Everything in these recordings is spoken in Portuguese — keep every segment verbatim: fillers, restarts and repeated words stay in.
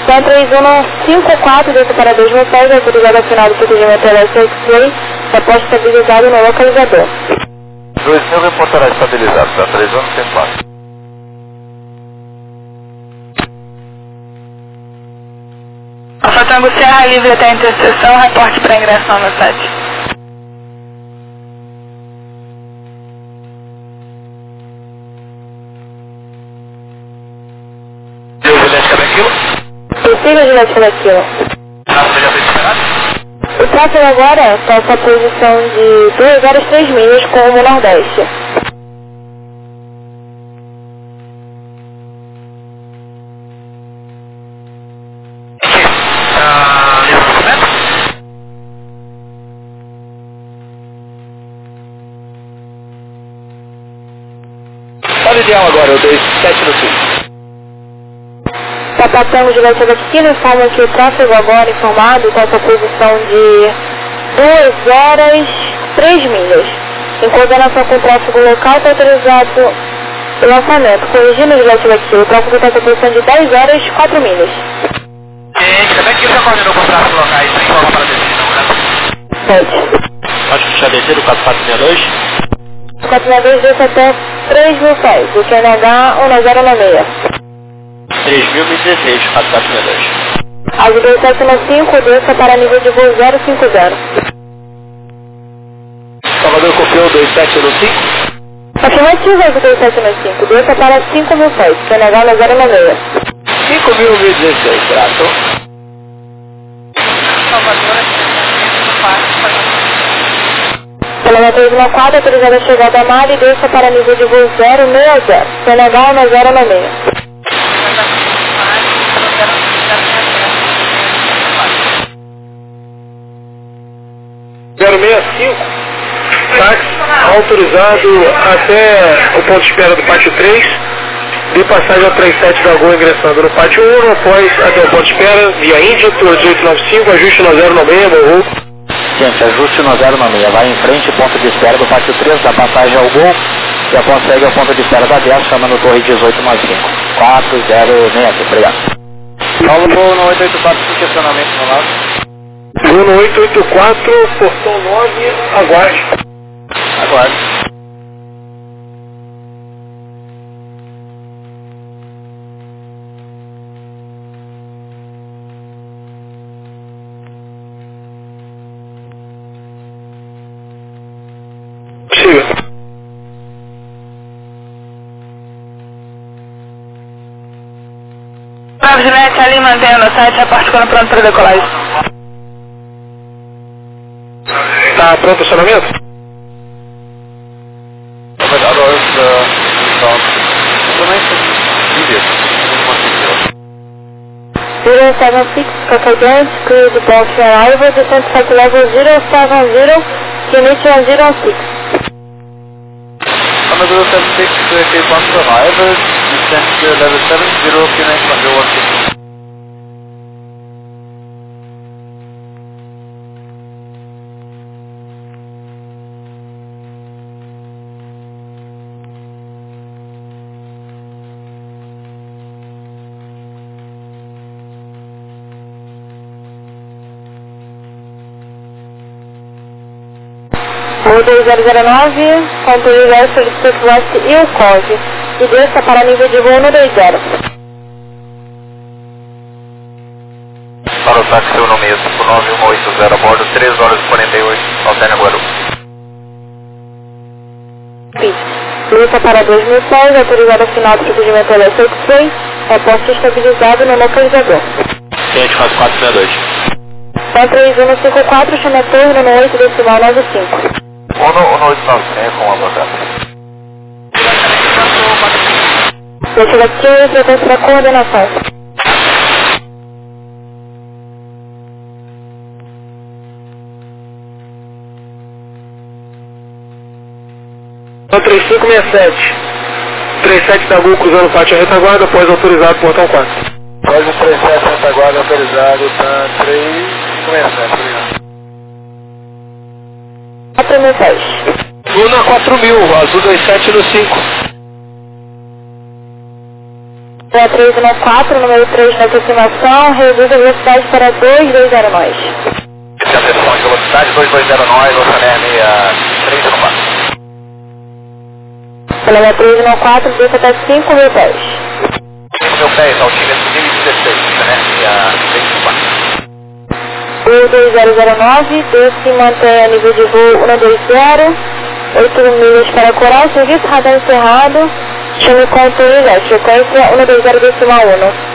Então três um cinco quatro, desça para dois mil pés, autorizado ao final do procedimento L S X-Ray, após estabilizado no localizador. dois mil reportará estabilizado, tá? três um cinco quatro. Alfa Tango Serra livre até a interseção, reporte para ingressão no sete. Possível, Juliette Quebequilo. O tráfego agora está com a posição de duas horas e três milhas com o Nordeste. Qual o ideal agora, o dois sete no cinco? Tapatão de Quebequilo informa que o tráfego agora informado está com a posição de duas horas e três milhas. Em coordenação com o tráfego local está autorizado o lançamento. Corrigindo o Quebequilo, o tráfego está com a posição de dez horas e quatro milhas. Gente, como é que já coordenou com o tráfego local? Isso aí para descer, sete. Pode puxar descer do quatro quatro seis dois? quatro seis dois desce até três mil pés, o Q N H um zero nove seis. três mil e dezesseis, quatro quatro seis dois. Água dois sete nove cinco, desça para nível de voo zero cinco zero. Salvador confiou dois sete nove cinco? Afirmativo, Água dois sete nove cinco, desça para cinco mil pés, Q N H um zero nove seis. cinco mil e dezesseis, grato. Salvador, Quilômetro um quatro, autorizada a chegada a mar e desça para nível de voo zero seis zero, Q N H um zero nove seis. zero seis cinco, táxi autorizado até o ponto de espera do pátio três, de passagem ao três sete da Gol ingressando no pátio um, após até o ponto de espera, via Índia, tour dezoito nove cinco, ajuste no zero nove seis, morro. Gente, ajuste no zero nove seis, vai em frente, ponto de espera do pátio três, da passagem ao Gol, e após segue ao ponto de espera da dez, chamando torre dezoito nove cinco, quatro zero seis cinco, obrigado. Paulo Gol no oito oito quatro, estacionamento no lado. Gol no oito oito quatro, portão nove, aguarde. Aguarde. Siga. Bravo Juliette, ali mantendo o site, a parte quando pronto para decolagem. Tá pronto o estacionamento? zero seven six, Cacadão, Crew Departure Arrival, descent site level zero seven zero, unit one zero six. Number zero seven six, Cape one arrival, descent level seven zero, unit one zero one six. Voo dois zero zero nove, controle West, District West e o C O V. E desça para nível de voo no dois zero. Para o táxi no mesmo, nove um oito zero, a bordo, três horas e quarenta e oito, Alterna Guarulhos. Desça para dois mil pés, autorizado ao final do procedimento L S X-Ray, reposto estabilizado no localizador. Gente, quatro quatro seis dois. Então três um cinco quatro, chama a torre no oito decimal nove cinco. Um no oito nove cinco, com a batata. Deixa aqui, frequência da coordenação. três cinco seis sete. três sete da Gol cruzando o pátio retaguarda, após autorizado portão quatro. Após três sete retaguarda autorizado, tá três cinco seis sete, obrigado. quatro mil pés. Luna quatro mil, azul dois sete no cinco. É três um quatro, número três na aproximação, reduz a velocidade para dois dois zero nós. Atenção de velocidade, dois dois zero nós, Oceané três um quatro. Problema três um quatro, desça até cinco mil pés. cinco mil pés, altímetro mil e dezesseis, Oceané três um quatro. dois dois zero zero nove, desce e mantém a nível de voo um dois zero, oito milhas para Coral, serviço radar encerrado, chame continuidade, frequência um dois zero decimal um.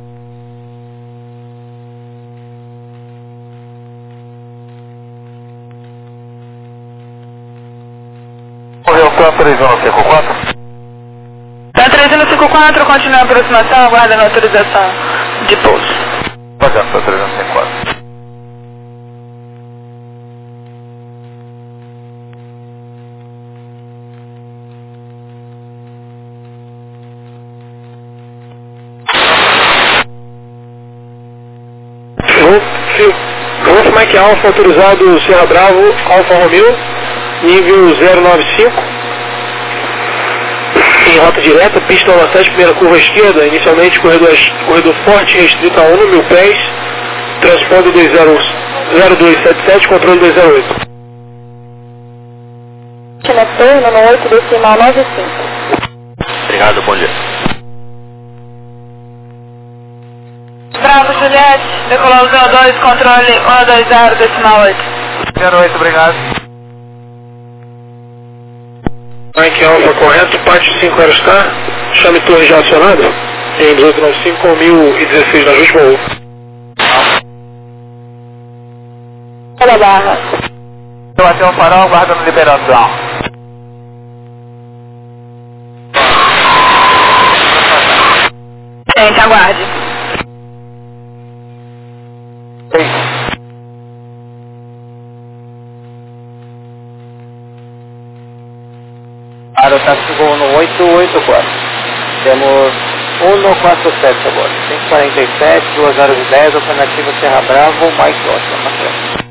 Correu Tan três um cinco quatro. Tan três um cinco quatro, continua a aproximação, aguardando a autorização de pouso. Pagando Tan três um cinco quatro. Golf Mike Alpha autorizado Serra Bravo, Alfa Romeo, nível zero nove cinco, em rota direta, pista nova sete, primeira curva à esquerda, inicialmente corredor, corredor forte, restrito a um mil pés, transponder zero dois sete sete, controle dois zero oito. Conector, número oito, decimal nove cinco. Obrigado, bom dia. Bravo, Juliette, decolou zero dois, controle um dois zero, decimal oito. zero oito, obrigado. Mike Alpha correto, parte cinco Aerostar, chame torre já acionada, em dezoito noventa e cinco com mil e dezesseis na última U. Olha a barra. Eu até o farol, aguardando liberação. Gente, aguarde. Aerotáxi Gol no oito oito quatro. Temos um quatro sete agora. cinco quarenta e sete, duas horas e dez, alternativa Serra Bravo, Mike Oscar.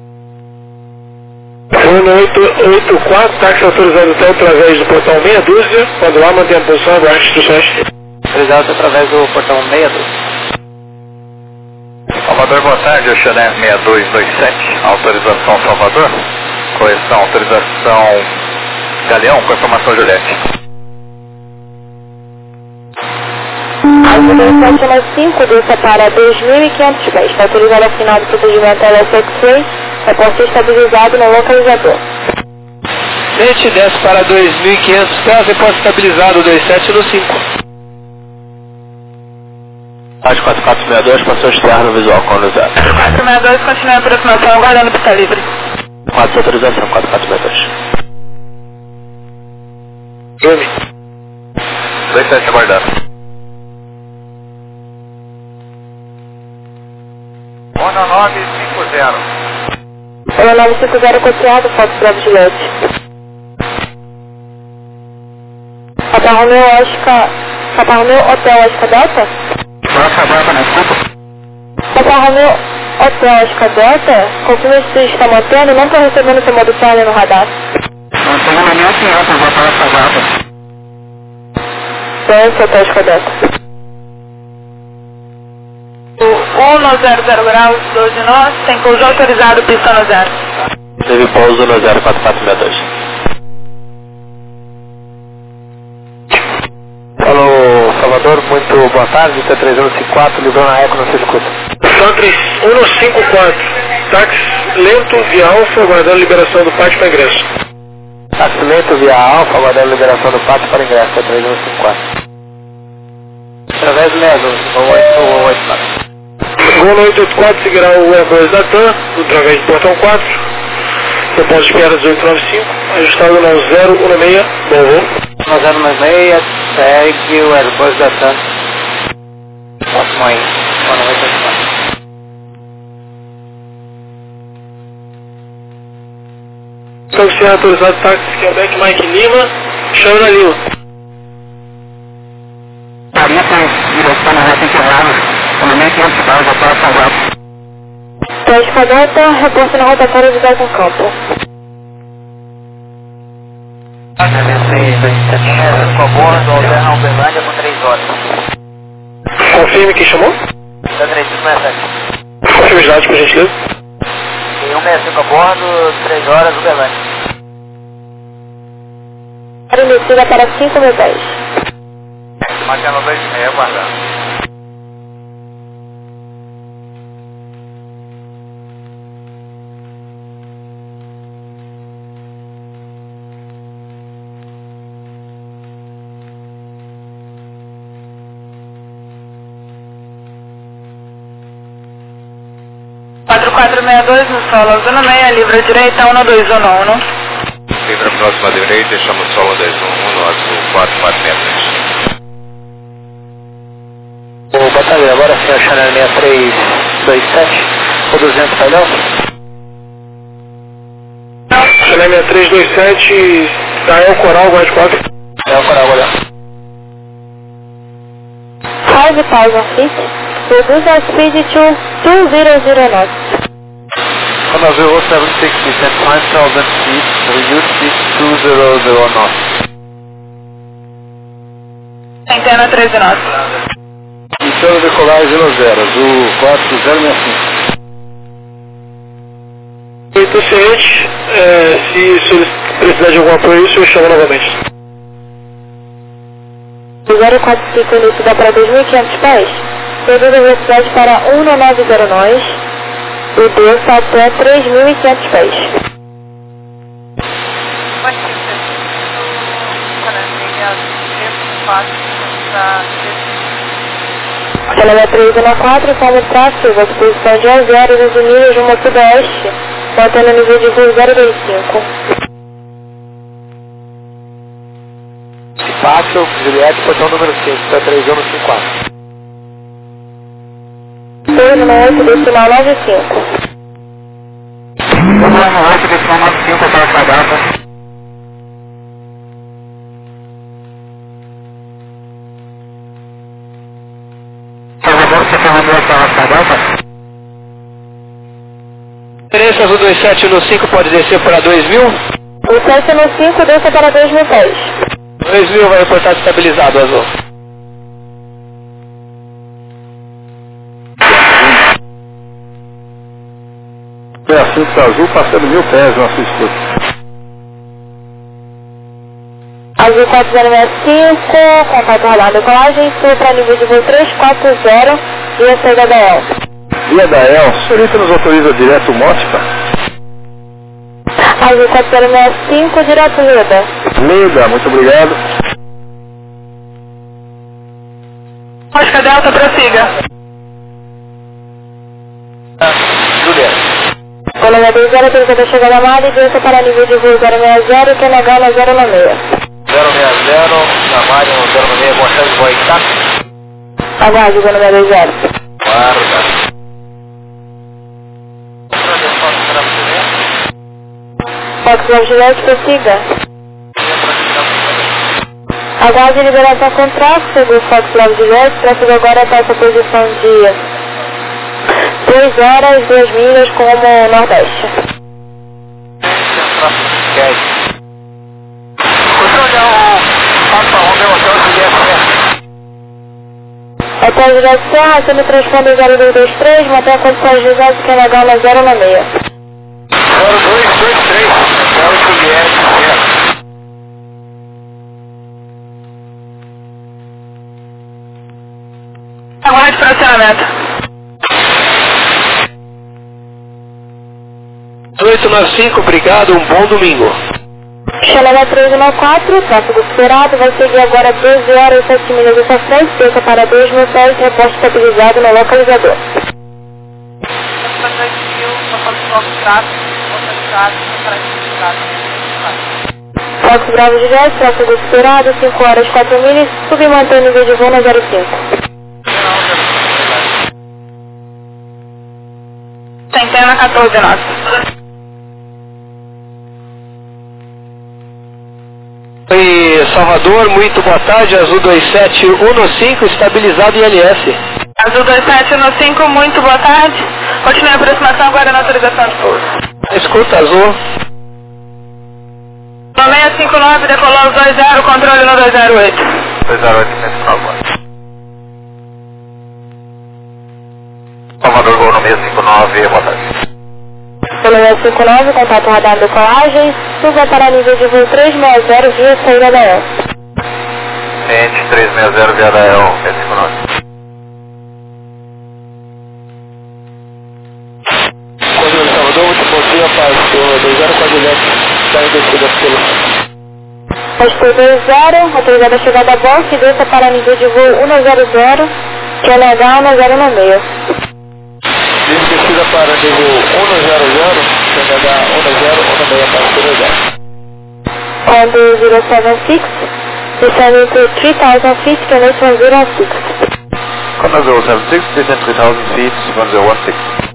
um oito oito quatro, táxi autorizado até através do portão meia dúzia, quando lá mantém a posição, aguarde instruções. Autorizado através do portão meia dúzia. Salvador, boa tarde, Oceané seis dois dois sete, autorização Salvador, correção, autorização Galeão, confirmação Juliette. Autorização cinco, desça para dois mil e quinhentos pés, está autorizado ao final do procedimento L S X-Ray, reposto estabilizado no localizador. Gente, desce para dois mil e quinhentos pés, reposto estabilizado dois sete no cinco. Rádio quatro quatro seis dois, passou externo visual conduzido. quatro seis dois, continua a aproximação, aguardando pista livre. quatro autorização, quatro quatro seis dois. Júnior. dois sete aguardando. Ona nove cinco zero. Olha nove cinco zero, copiado, foto Bravo Juliette. Papa Romeo Oscar, Papa Romeo Hotel Oscar Delta? Nossa, agora na desculpa. Papa Romeo Hotel Oscar Delta, confirma se você está mantendo, não estou recebendo seu modo falha no radar. Não tenho na minha senhora, vou para essa data. Então, Hotel Oscar Delta. um zero zero graus, doze nós, tem pouso autorizado, pista no zero. Teve pouso no zero quatro quatro seis dois. Alô, Salvador, muito boa tarde, T três um cinco quatro, livrou na Eco, não se escuta. Tan três um cinco quatro, táxi lento via Alfa, aguardando liberação do pátio para ingresso. Táxi lento via Alfa, aguardando liberação do pátio para ingresso, T três um cinco quatro. Através do mesmo, oito oito quatro. Gol oito oito quatro seguirá o Airbus da TAM, através do portão quatro. Depósito de espera dezoito noventa e cinco, ajustado no zero um seis, bom voo. No zero um seis, segue o Airbus da TAM. Ótimo aí, boa noite, oito quatro. Oficial autorizado táxi Quebec Mike Lima, chama na Lima. Tarita, direção na reta encerrada, comunidade municipal, já para salvar. Oscar Delta, reposto na rotatória de Dalton Campo. Agradecer, com a boa do Alberna Uberlândia com três horas. Confirme quem chamou. Da três cinco seis sete. Confirme os dados, por gentileza. Tem um sessenta e cinco a bordo, três horas, Uberlândia. Área emitida para cinco mil pés. Marcando dois e meio, aguardando. quatro quatro seis dois no solo, zona meia, livre direita, um dois um um. Livre próxima direita, chama solo dois um um, azul quatro quatro seis três. O batalhão, agora sim, o Chanel seis três dois sete, o duzentos painel. Chanel seis três dois sete, Dael Coral, Guarda quatro. Dael Coral, olha. five thousand feet, reduce our speed to two thousand knots. Honda Azul seven six, descend five thousand feet, reduce speed two thousand knots. Centena treze knots. Iniciando decolar zero zero, Azul quatro zero seis cinco. Estou ciente, é, se, se eles precisarem de algum apoio, o senhor chama novamente. zero quatro cinco emitida para dois mil e quinhentos pés, reduz a velocidade para um nove zero nós e desça até três mil e quinhentos pés. Canela três um quatro, forma tráfego, disposição de onze horas, onze milhas rumo ao sudoeste, mantendo o nível de voo zero dois cinco. Pátio, Juliette, portão número cinco, para três um cinco quatro. dois um oito, decimal nove cinco. dois um oito, decimal nove cinco, para essa data. Por favor, você tem uma boa para essa data? Referência Azul dois sete no cinco pode descer para dois mil? O sete no cinco desça para dois mil pés. dois mil vai reportar estabilizado, Azul. É assim que Azul passando mil pés na sua escuta. Azul quatro zero seis cinco, contato radar decolagem, sul para nível de voo três quatro zero e a saída da El. Via da El, o senhorita nos autoriza direto o Mótica? Azul quatro zero seis cinco, direto Leda. Leda, muito obrigado. Oscar Delta, prossiga. Juliette. Colônia dois zero, autoriza a chegada à Mari, desça para nível de voo zero seis zero, Q N H na zero nove seis. zero seis zero, na Mari, no zero nove seis, boa chance, boa tá? Aguarde, Colônia dois zero. Guarda. Fox Love Juliette, prossiga. Aguarde liberação com tráfego, Fox Love Juliette, tráfego agora está essa posição de três horas, duas milhas com rumo nordeste. Hotel Juliette Serra, sendo transponder zero dois dois três, mantém a condição de José de Q N H na zero nove seis. zero dois dois três, Hotel Juliette Serra. Aguarde fracionamento. oito nove cinco, obrigado, um bom domingo. Chanel três um quatro, tráfego superado, vai seguir agora doze horas e sete milhas essa frente, cerca para dois mil pés, reposto estabilizado no localizador. Fox Bravo Juliette, tráfego superado, cinco horas e quatro milhas, submantém o nível de voo na zero cinco. Centena quatorze knots. Oi, Salvador, muito boa tarde, Azul dois sete um cinco, estabilizado em L S. Azul dois sete um cinco, muito boa tarde. Continue a aproximação agora na autorização de pouso. Escuta, Azul. No seis cinco nove, decolou os dois zero, controle no dois zero oito. dois zero oito, central agora. Comandante Gol no seis cinco nove, boa tarde. Pelo seis cinco nove, contato radar do Colagem, suba para nível de voo trezentos e sessenta via saída da E L. Cliente trezentos e sessenta via da E L, seis cinco nove. Quando Salvador, último dia, passou dois zero quatro Juliette, está em descida pelo... Postou dois zero, autorizada a chegada a bordo e desça para nível de voo cento e zero, que é L H cento sessenta. Descida para nível cento e zero, que é L H cento sessenta para Suruga. On the zero seven six, descending to three thousand feet, can reach one zero six. Comandante zero seven six, descend three thousand feet, one zero one six.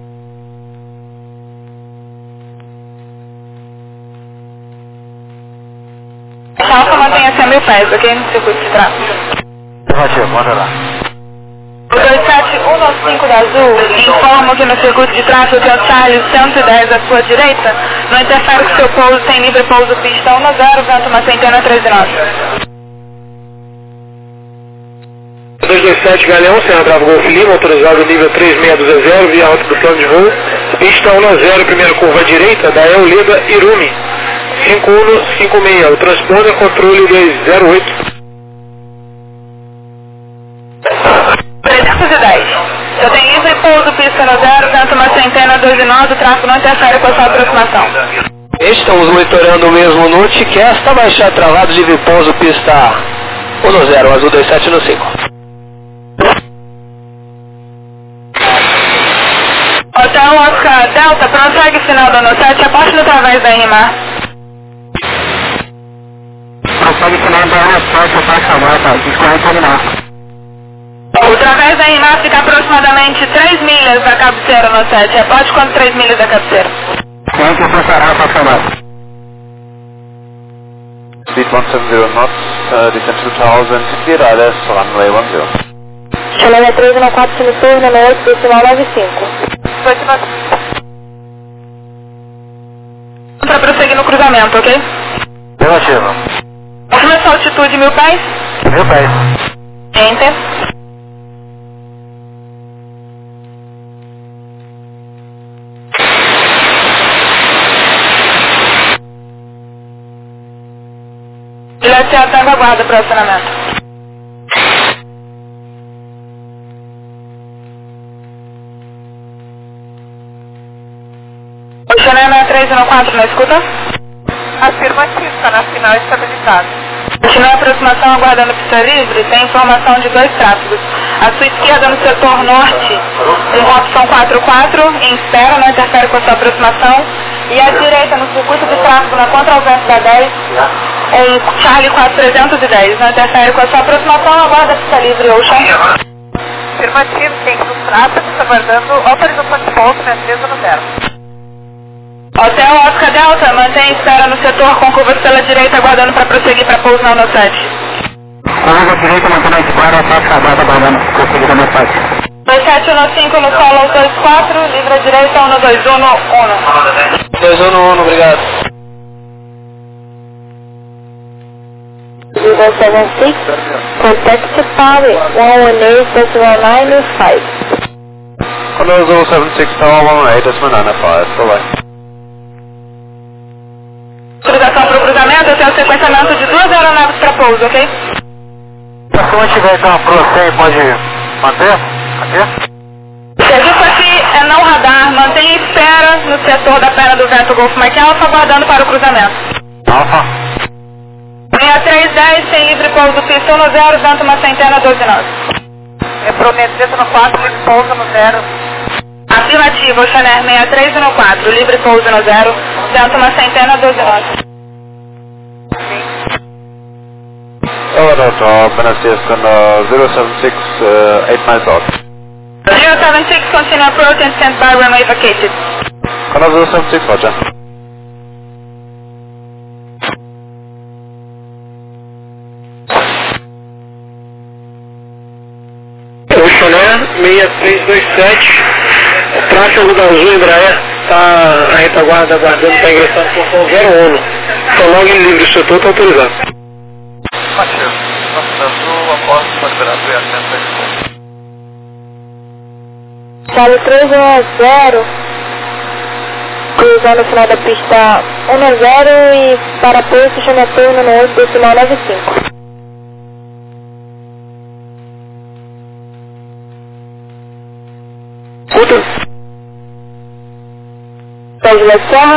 Alfa mantenha-se a mil pés, ok? No circuito de tráfego. Afirmativo, manda lá. O dois sete um nove cinco da Azul informa que no circuito de tráfego que é o Charlie cento e dez à sua direita não interfere com seu pouso, tem livre pouso pista um zero, vento uma centena treze nove. dois dois sete Galeão, Serra Bravo Golf Lima, autorizado nível três seis dois zero, via alta do plano de voo, pista um zero, primeira curva à direita, da E L Leda Irumi, cinco um cinco seis, o transponder controle dois zero oito. trezentos e dez. Eu tenho livre pouso pista um zero, vento uma centena doze nove, o tráfego não interfere com a sua aproximação. Estamos monitorando o mesmo no Ticesta, baixar travado, livre pouso pista um zero, Azul dois sete no cinco. Hotel Oscar Delta, prossegue final da no sete, aposte no través da R M A. Prossegue final da no sete, aposte a volta, discorre terminar. O través da R M A fica aproximadamente três milhas da cabeceira no sete, aposte quanto três milhas da cabeceira. Cliente passará a passar. Speed one seven zero knots, uh, descend two thousand, clear I L S, runway one zero. Chalé treze no quatro semiturno, no oito, decimal nove cinco. Para prosseguir no cruzamento, ok? Relativo. Última sua altitude, mil pés. Mil pés. Enter. Juliette Tango aguarda para o acionamento. O Xanana três um quatro na escuta? Afirmativo, está na final estabilizado. Continua a aproximação aguardando pista livre, tem informação de dois tráfegos. A sua esquerda no setor norte, uma opção quatro quatro, em espera, não interfere com a sua aproximação. E à direita no circuito de tráfego, na contra-vento da dez, um Charlie quatro trezentos e dez, não interfere com a sua aproximação, aguarda pista livre, Ocean. Afirmativo, tem que no tráfego, está aguardando autorização de pouso, na empresa no zero. Hotel Oscar Delta, mantém espera no setor com curvas pela direita, aguardando para prosseguir para pouso na sete. Curva direita, mantendo a espera, passa a data, aguardando para prosseguir na sete. dois sete um cinco no solo dois quatro, livre à direita, um dois um um. dois um um, obrigado. zero seven six, contact Power one one eight decimal nine five. Comandante zero seven six, Tower one one eight, decimal nine five, bye bye. Autorização para o cruzamento, eu tenho o sequenciamento de duas aeronaves para pouso, ok? Se não tiver então prossegue, pode manter? Aqui? O serviço aqui é não radar, mantenha espera no setor da perna do vento Golfo Mike Alpha, aguardando para o cruzamento. Alfa. Linha três dez, tem livre pouso pista um zero, vento uma centena doze nove. É Prometendo no quatro, livre pouso no zero. Afirmativo, Chanel seis três um quatro, livre pouso no zero, vento uma centena doze nove. Over the top, Benaciascan uh, zero seven six, uh, eight miles out. zero seven six, continue approach and stand by runway vacated. Comandante zero seven six, roger. Oxané seis três dois sete, o tráfego da Azul Embraer está na retaguarda aguardando para ingressar no portão zero um. Então logo em livre o setor está autorizado. Afirmativo. Nossa, Azul, após para liberar o assento. Charlie três um zero, cruzando o final da pista um zero e para posto, chama turno no oito decimal nove cinco. Escuta. Sérgio da Serra.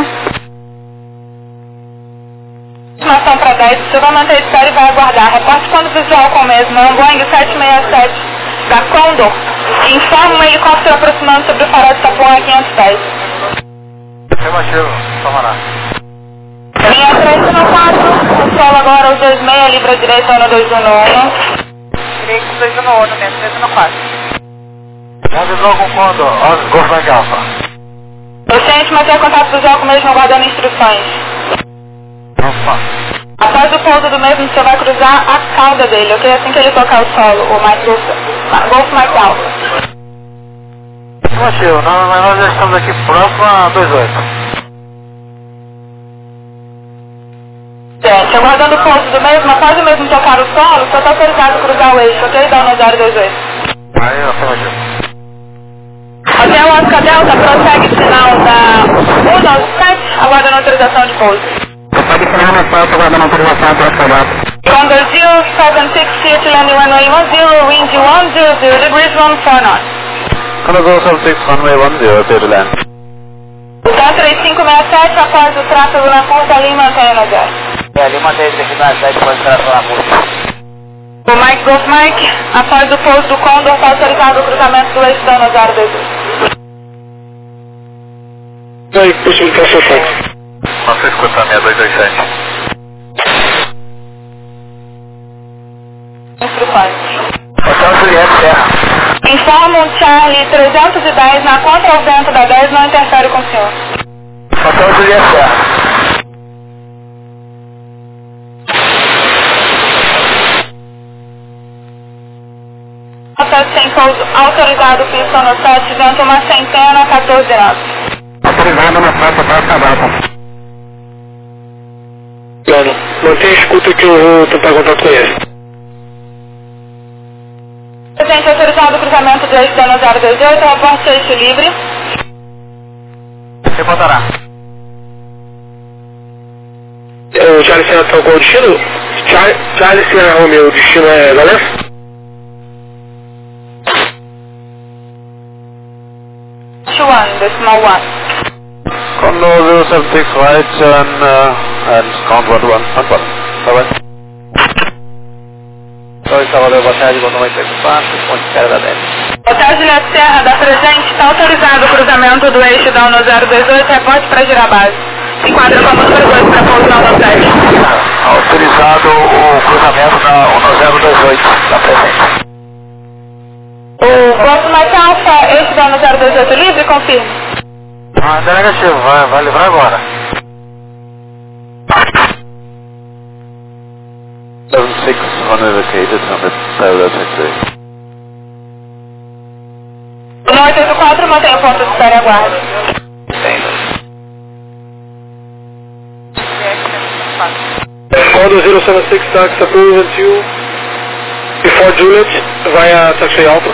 Informação para dez, você vai manter de espera e vai aguardar. Reporte quando visual com o mesmo, é um Boeing sete seis sete da Condor. Informa um helicóptero aproximando sobre o farol de Sapão a quinhentos e dez. Afirmativo, toma lá. Linha três um quatro, o solo agora, os dois seis, livre à direita, ano dois um um. Direito dois um um, mesmo, três um quatro. Onde visual com Condor, Golf Mike Alpha. Paciente, manter contato visual com o mesmo, aguardando instruções. Opa. Após o pouso do mesmo, você vai cruzar a cauda dele, ok? Assim que ele tocar o solo, o Mike Golf, Golf Mike Alpha. Afirmativo, não, mas nós já estamos aqui próximo a dois oito. Gente, aguardando o pouso do mesmo, após o mesmo tocar o solo, você está autorizado a cruzar o eixo, ok? Dá um zero dois oito. Aí, afirmativo. Hotel Oscar Delta, prossegue sinal da um nove sete, aguardando autorização de pouso. Pode final na falta, aguardando autorização para Oscar Delta. Condor zero seven six, Seattle landing runway one zero, wind one zero zero degrees, one four knots. Condor zero seven six, runway one zero, clear to land. Hotel três cinco seis sete, após o tráfego na curta, ali mantenha no zero. É, Lima três cinco seis sete, pode entrar pela curta. O Mike Golf Mike, após o pouso do Condor, está autorizado o cruzamento do eixo da zero dois oito. Aí, possibilitação flex. Nossa, escuta seis dois dois sete. Instruções. Hotel Juliette Serra. Informa o Charlie trezentos e dez na contra ao vento da dez, não interfere com o senhor. Hotel Juliette Serra. Hotel sem pouso autorizado, pista no sete, vento uma centena, quatorze nove. Autorizado na falta para Oscar Delta. Claro. Mantenha a escuta que eu vou tentar contato com ele. Presente autorizado o cruzamento do eixo da zero dois oito, reporte eixo livre. Você botará. O Charlie Sierra tá qual o destino? Char Charlie Sierra Romeo, o destino é Valença? one, decimal one. Condor zero seven six, right, and, uh, and count one one, one one. Bye-bye. Oi, Salvador, boa tarde, boa noite, quatro, ponte de espera da dez. Hotel Juliette Serra, da presente, está autorizado o cruzamento do eixo da um zero dois oito, reporte para girar base. Se enquadra como número dois para pouso na um sete. Autorizado o cruzamento da um zero dois oito, da presente. O Golf Mike Alpha, eixo da um zero dois oito livre, confirme. Ah, tá negativo, vai, vai livrar agora. seven six, runway vacated, number parallel taxi. No oito oito quatro, mantenha o ponto de espera e aguarde. Condor zero seven six, taxi approved until before Juliet, via taxi Alpha.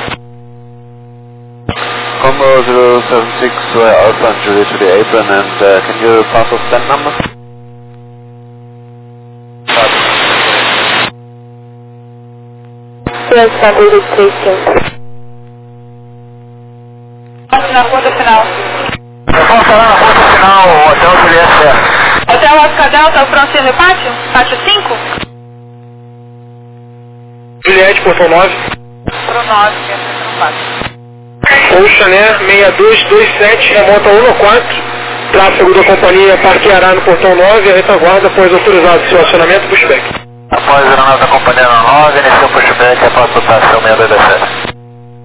Condor zero seven six, via Alpha and Juliet to the apron, and uh, can you pass us stand number? Na ponta final. Eu vou falar na ponta final, o Hotel Juliette Serra. Hotel Oscar Delta, Francine Pátio? Pátio cinco? Juliette, portão nove. Pro nove, que é no pátio. Ou Chané seis dois dois sete, remota um no quatro. Tráfego da companhia parqueará no portão nove, a retaguarda após autorizado seu acionamento pushback. Após a nossa companhia na nove, iniciou o pushback após a rotação seis dois dois sete.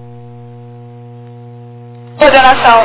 Coordenação.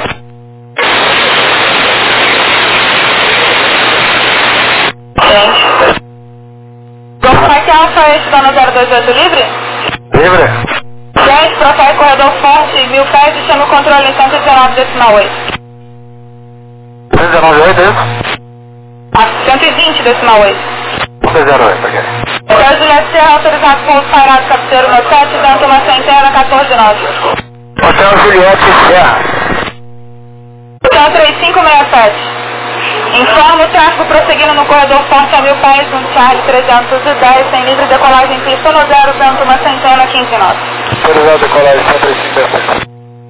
Gente. Golf Mike Alpha, eixo da zero dois oito livre? Livre? Gente, prossegue corredor forte, mil pés e chama o controle em cento e dezenove decimal oito. cento e dezenove oito, é isso? Ah, cento e vinte decimal oito. cento e dezenove oito, ok. Hotel Juliette Serra, autorizado com o pairado cabeceiro no sete, dando uma centena, quatorze nove. Hotel Juliette Serra. Hotel três cinco seis sete. Informa o tráfego prosseguindo no corredor Forte a Mil Pés, um Charlie trezentos e dez, sem livre decolagem, pista no zero, vento uma centena, quinze knots. Autorizado decolagem cento e cinco sete.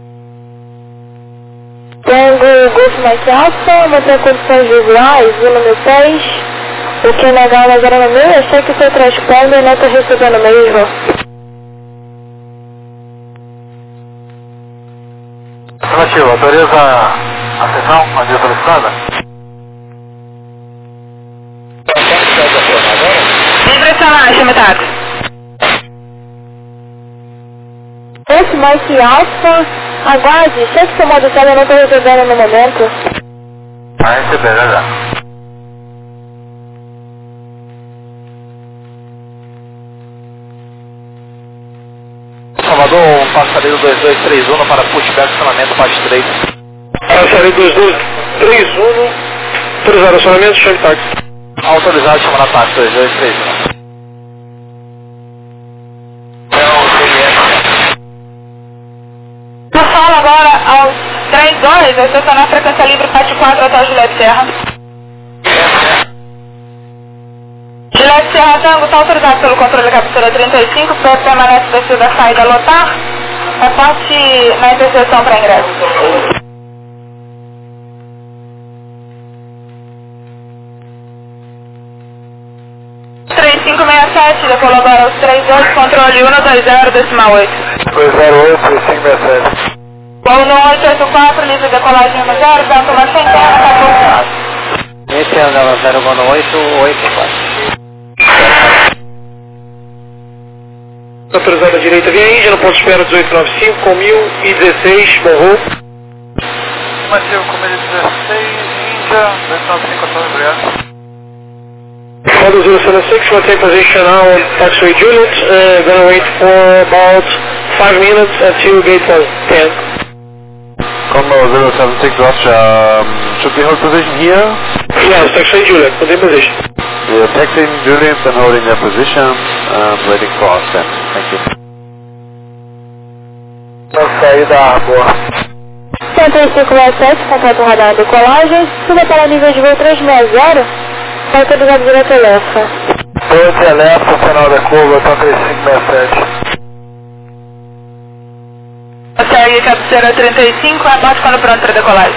Tango Golf Mike Alpha, mantém condições visuais, Vila Mil Pés, o que na gala zero no meio, achei que o seu transponder não está recebendo mesmo. Afirmativo, autoriza a sessão, a dia solicitada? Impressionar, chama táxi. Golf Mike Alpha, aguarde, sei que seu modo de não está recebendo no momento. Vai receber, já já. Salvador, passareiro dois dois três um para pushback, acionamento parte três. Passareiro dois dois três um, autorizado acionamento, chame táxi. Autorizado, chama na táxi dois dois três um. Eu falo agora aos três dois, eu estacionar a frequência livre parte quatro até o Juliette Serra. Juliette Serra Tango está autorizado pelo controle captura trinta e cinco, para permanece descida da saída lotar, reporte na interseção para ingresso. três cinco seis sete, decolou agora aos três dois, controle um dois zero, decimal oito. dois zero oito, três cinco seis sete. Voo no oito oito quatro, livre decolagem um zero, vento uma centena, quatorze knots. Esse é o zero um oito oito quatro. Autorizado à direita via Índia, no ponto de espera dezoito noventa e cinco, com mil e dezesseis, morrou. Afirmativo, com mil e dezesseis, Índia, dezoito noventa e cinco, obrigado. Model zero seven six, maintain position now on taxiway Juliet, uh, gonna wait for about five minutes until gate was ten. Condor zero seven six, Roger, um, should we hold position here? Yes, taxiway Juliet, maintain position. We are taxiing Juliet and holding their position, um, waiting for our stand. Thank you. Na saída Arbor. cento e cinco seis sete, contato radar decolagem, suba para nível de voo trezentos e sessenta, autorizado direto Elefa. dois Elefa, final da curva, cento e cinco seis sete. Segue captura trinta e cinco, abate quando pronto para decolagem.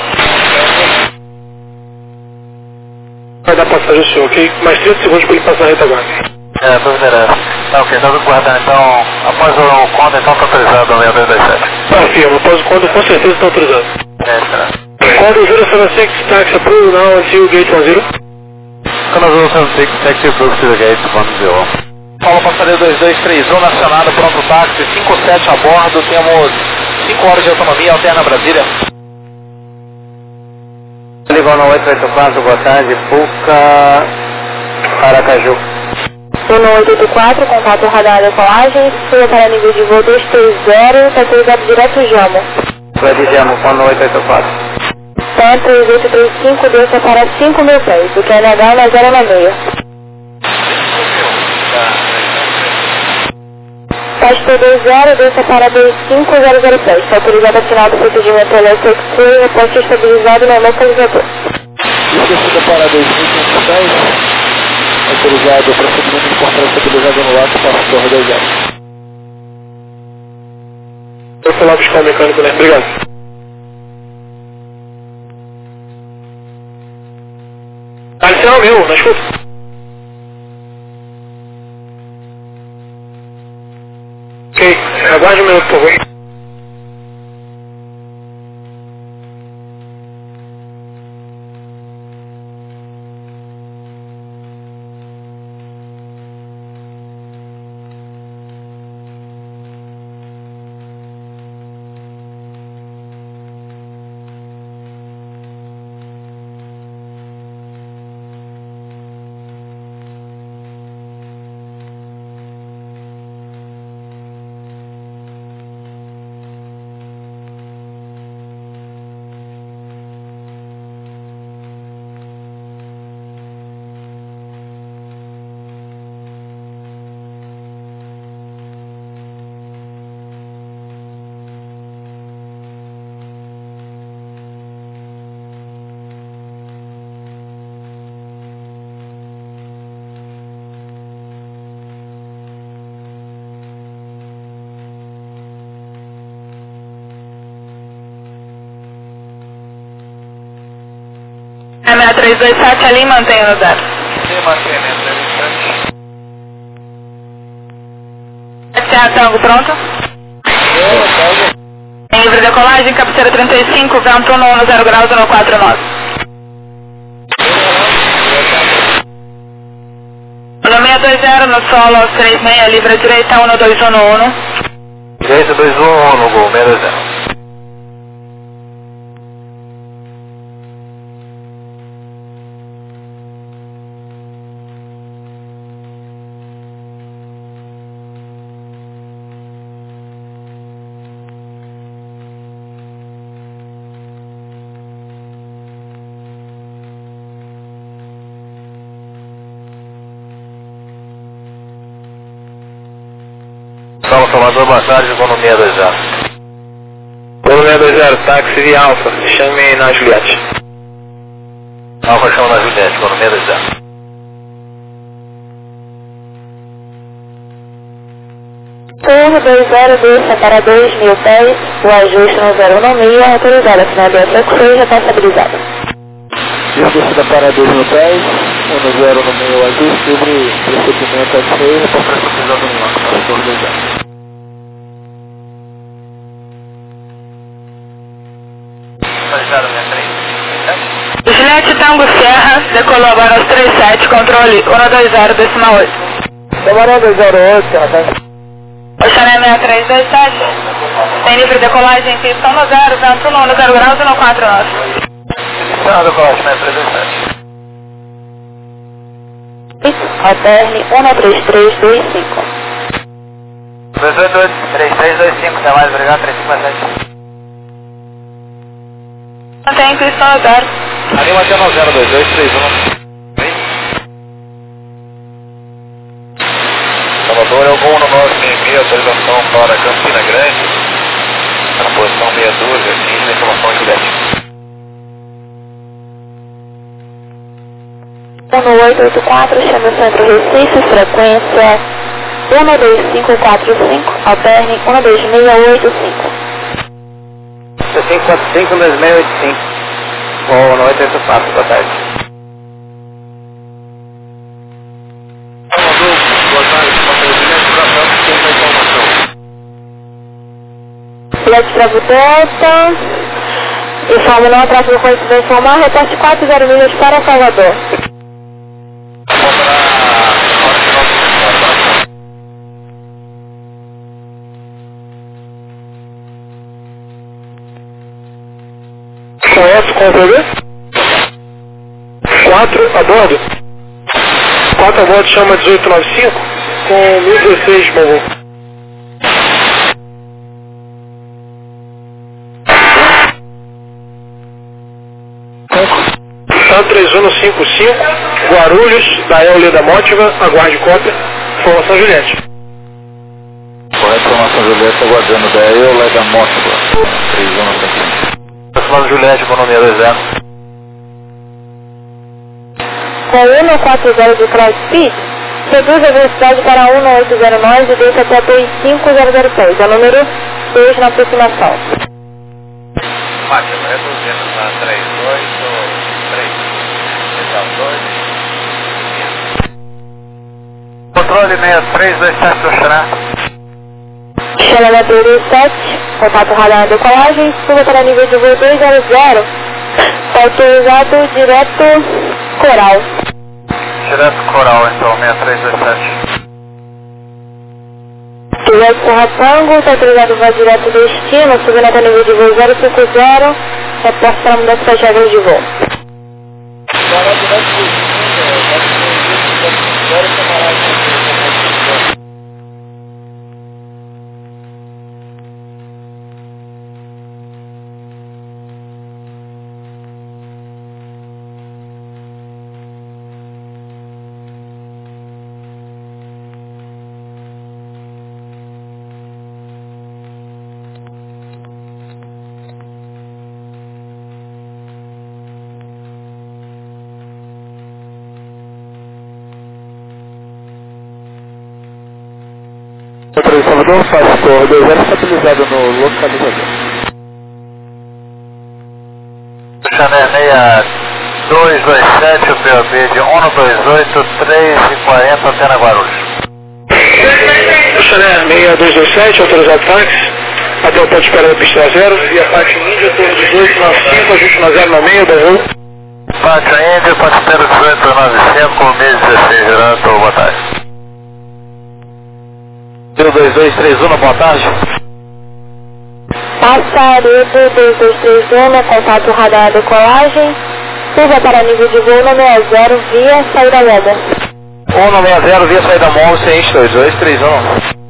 Vai dar passagem ao senhor, ok? Mais trinta segundos para ele passar a retaguarda. É, tô endereço. Tá ok, tá tudo guardando então. Após o conta, então tá autorizado no seis dois dois sete. Afirma, após o conto com certeza está autorizado. É, será. Conto zero seven six, taxi approved now until gate one zero. Condor zero seven six, taxi approved to the gate one zero. Paulo Passareiro dois dois três um, acionado, pronto táxi, cinco sete a bordo, temos cinco horas de autonomia, alterna Brasília. Ligou no oito oito quatro, boa tarde, Puca, Aracaju. Uno oito oito quatro, contato radar decolagem, suba para nível de voo dois três zero, autorizado direto Jamo. Vai de Jamo, com no oito oito quatro. Pé três oito três cinco, desça para cinco mil pés, o que é N H na zero no meio. Pasta dois zero, desça para dois cinco zero zero pés, está autorizado a final do procedimento elétrico e reposte estabilizado no localizador. Esquecida para dois cinco dez, autorizado o procedimento de controle estabilizado no lado, passa torre dois zero. Eu vou lá buscar o mecânico, né? Obrigado. Adicional meu, na escuta. Ok, aguarde um minuto, por favor. seis três dois sete ali, mantém no zero. Sim, mantém, né? Serra Tango, pronto? Em livre decolagem, cabeceira trinta e cinco, vento um no zero graus, um quatro nove. No seis dois zero, no solo, aos três seis, livre direita, um dois um um. Direita dois um um no gol, seis dois zero. Solo Salvador, boa tarde, vou no seis dois zero. Vou no seis dois zero, táxi via Alfa, chame na Juliette. Alfa chama na Juliette, vou no seis dois zero. Torre dois zero dois, para dois mil pés, o ajuste no zero um meio, autorizada, final do F seis, responsabilizada. Descida para dois mil pés, um zero no meio, ajuste, livre, procedimento F seis, responsabilizado no ar, Torre dois zero. Juliette Tango Serra, decolou agora aos três sete, controle um dois zero, decimal oito. Camarão dois zero oito, Serra. Oxané seis três dois sete, tem livre decolagem, pistão no zero, vento um no zero graus, um quatro nove. Pistão no decolagem, seis três dois sete. Alterne um três três dois cinco. dois oito oito, três três dois cinco, até mais, obrigado, três cinco sete. Mantém pistão no zero. Ali mantém no zero dois dois três um. Salvador é o voo no nove seis seis, autorização para Campina Grande, na posição meia dúzia, aqui na informação Juliette. um oito oito quatro, chama o centro Recife, frequência um dois cinco quatro cinco, alterne um dois seis oito cinco. cinco quatro cinco, um dois seis oito cinco. Voo no oito oito quatro, boa tarde. Boa tarde, Juliette Bravo Delta, informe não atraso do conhecido informar, repasse quatro zero milhas para Salvador. Conhece com o P V? quatro a bordo? quatro a bordo chama dezoito noventa e cinco com mil e dezesseis, por favor. São três um cinco cinco, Guarulhos, Dael Leda Mótiva, aguarde cópia, informação Juliette. Correto, informação Juliette, aguardando Dael Leda Mótiva, três um cinco cinco. Informação Juliette, economia dois zero. Com um quatro zero de cross speed, reduz a velocidade para um oito zero nove e deixa até dois cinco zero zero seis, é o número dois na aproximação. Máquina, reduzindo na três oito três, dois. Controle seis três dois sete do Xará. Xará três dois sete, contato radar na decolagem, suba para nível de voo dois zero zero, autorizado direto Coral. Direto Coral, então, seis três dois sete. Juliette Serra Tango, está autorizado voo direto destino, subindo até nível de voo zero cinco zero, reporte para mudança das regras de voo. Salvador, faz Torre dois zero estabilizado no localizador. Xané dois dois sete, o P O B de um dois oito, três e quarenta, Antena Guarulhos. Chanel seis dois dois sete, autorizado táxi, até o ponto de espera da pista zero, via Pátio Índia, turno dezoito nove cinco, ajuste na zero nove seis, bom voo. Pátio Índia, ponto de espera dezoito nove cinco, mês dezesseis, Gerando, boa tarde. zero dois dois três um, boa tarde. Passaredo dois dois três um, contato radar decolagem, suba para nível de voo no sessenta via saída Loma. um no sessenta via saída Mall, ciente dois dois três um.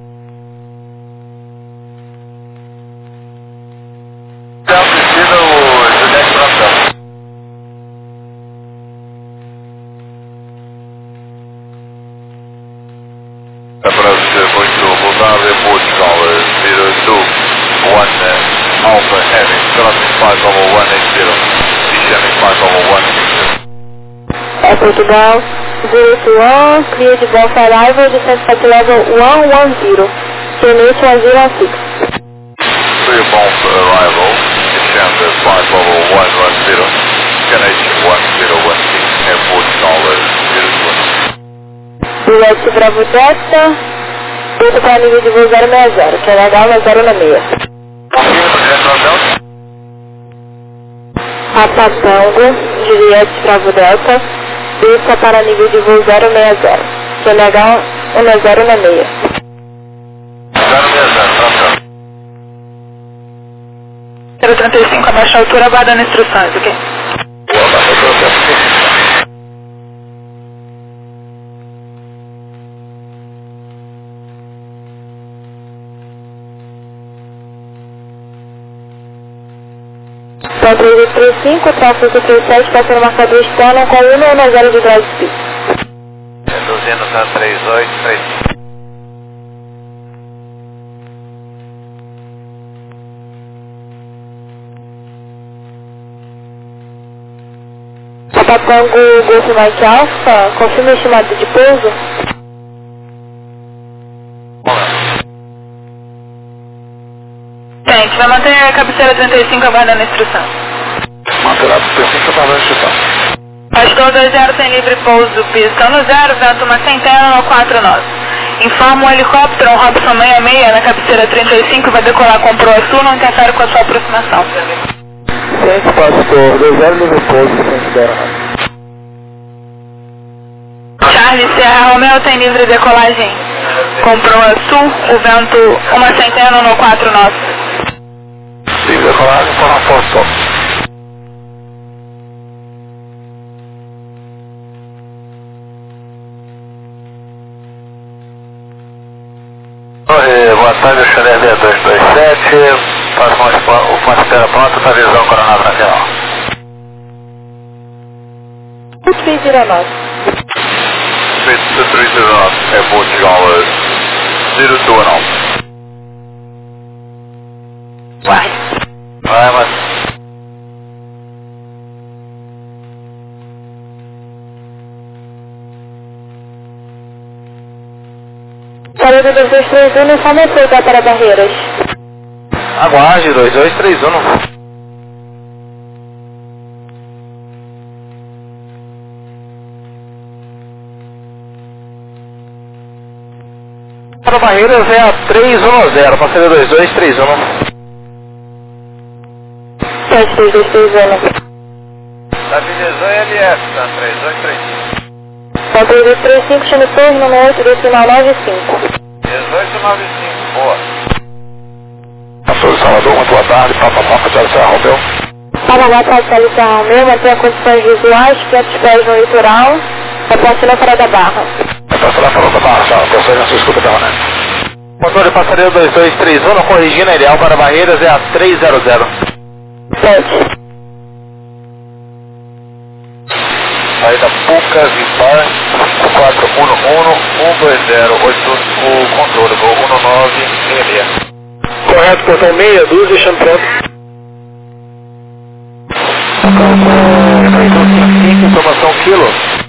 Descida o Juliette Brandão. É para ser muito vulnerável, Portugal, zero two one Alpha Heavy, crossing five over one eight zero, descending five over one eight zero. É Portugal, zero two one, clear de Golf Arrival, descent at level one one zero, Unit one zero six. Clear bomb arrival, descend five over one one zero, Canadian one zero one six, Air Portugal, zero two one. Juliette Bravo Delta, desce para nível de voo zero seis zero, que é legal, mas zero seis seis. Papa Tango, Juliette Bravo Delta, desça para nível de voo zero seis zero, que é legal, um zero seis. zero seis zero, zero trinta e cinco, abaixa a altura, aguardando instruções, ok? Então três três cinco, tráfego três sete, passa no marcador externo com um um zero de drive speed. Reduzindo a três oito três. Papa Tango Golf Mike Alpha, confirma o estimado de pouso. Tem, vai manter a cabeceira trinta e cinco aguardando a instrução. Manter a trinta e cinco aguardando a instrução. Pastor dois zero tem livre pouso, pista no zero, vento uma centena no quatro nove. Informa um helicóptero, um Robson sessenta e seis na cabeceira trinta e cinco, vai decolar com proa sul, não interfere com a sua aproximação. Ciente Pastor, dois zero livre pouso, ciente zero. Charlie Sierra Romeo tem livre decolagem com proa sul, o vento uma centena no quatro nove. Livre decolagem para a foto. Oi, boa tarde, Chanel seis dois dois sete, o ponto de espera pronto para visão Coronado Nacional. três zero nove. três zero nove, é Portugal, zero two one. Vai. Vai, mas... Saída dois dois três um, só me acertar para barreiras. Aguarde, dois dois três um. Para barreiras é a três um zero, passageiro dois dois três um. sete dois dois três um. Da Venezão é L S, tá? três dois três cinco. Então três dois três cinco, chame torno, número oito, decimal nove cinco. dezoito nove cinco, boa. Pastor Salvador, muito boa tarde, Papa Papa de Serra Romeu. Para lá para a Serra Romeu, manter condições visuais, quinhentos pés no litoral, reporte na Praia da Barra. Reporte na Praia da Barra, tchau, atenção na sua escuta permanente. Motor de passageiro dois dois três um, corrigindo, a ideal para barreiras é a três zero zero. sete. Saída Pucas e Par, quatro um um, um dois zero, oito, o controle, voo um nove seis seis. Correto, portão meia dúzia, chame pronto. Informação quilo.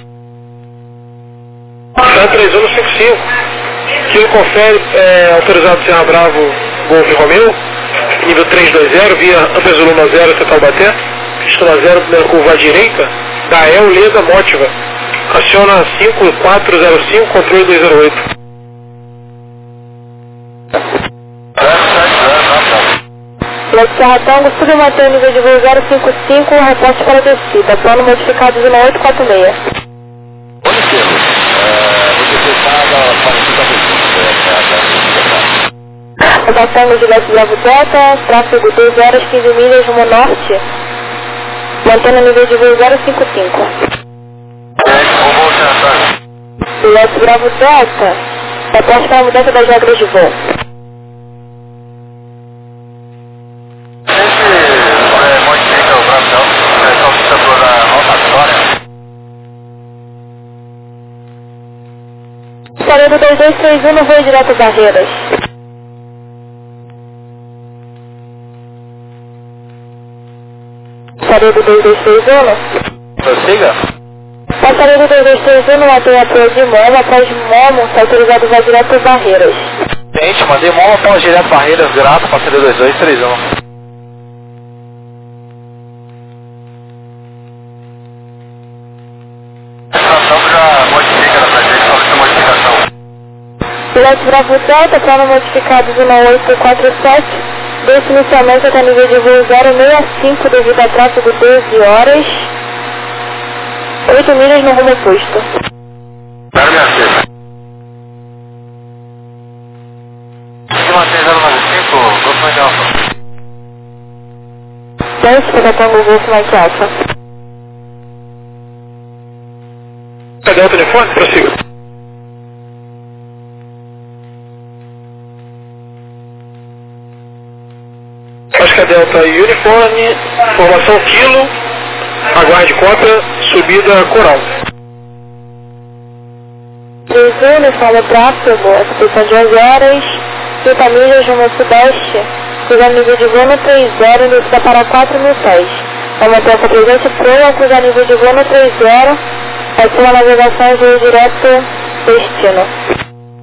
Chame três um cinco cinco. Quilo confere, é, autorizado Serra Bravo, Golf Romeu, nível três dois zero, via Ampezuluma zero, até Taubaté, pista zero, primeira curva à direita. da El Leda Motiva. Aciona cinco quatro zero cinco, controle dois zero oito. Flight Serra Tango, submantém o nível de voo zero cinco cinco, reporte para descida. Plano modificado de oito quatro seis. Flight Tango, Juliette Bravo Delta, tráfego doze horas quinze milhas rumo norte. Mantendo o nível de voo zero cinco cinco. Juliette Bravo Delta, reporte para a mudança das regras de voo. Saída dois dois três um no voo direto Barreiras. Saída dois dois três um. Prossiga. Passaredo dois dois três um mantém apoio de Momo, após Momo, está autorizado voo direto Barreiras. Gente, mandei Momo após direto Barreiras, grato, passaredo dois dois três um. Piloto Bravo Delta, plano modificado de oito quatro sete, desce inicialmente até nível de voo zero seis cinco devido a tráfego doze horas, oito milhas no rumo oposto. zero seis seis. Se mantém zero nove cinco, Golfo Mike Alpha. Desce para Tango Golfo Mike Alpha. Cadê o telefone? Prossiga. Oscar Delta Uniforme, formação Kilo, aguarde cópia, subida Coral. três um, uniforme tráfego, expedição de onze horas, trinta milhas rumo sudeste, cruzar nível de voo no três zero, início para quatro mil pés. Vai manter essa presente pro ao cruzar nível de voo no três zero, vai ser uma navegação e voo direto destino.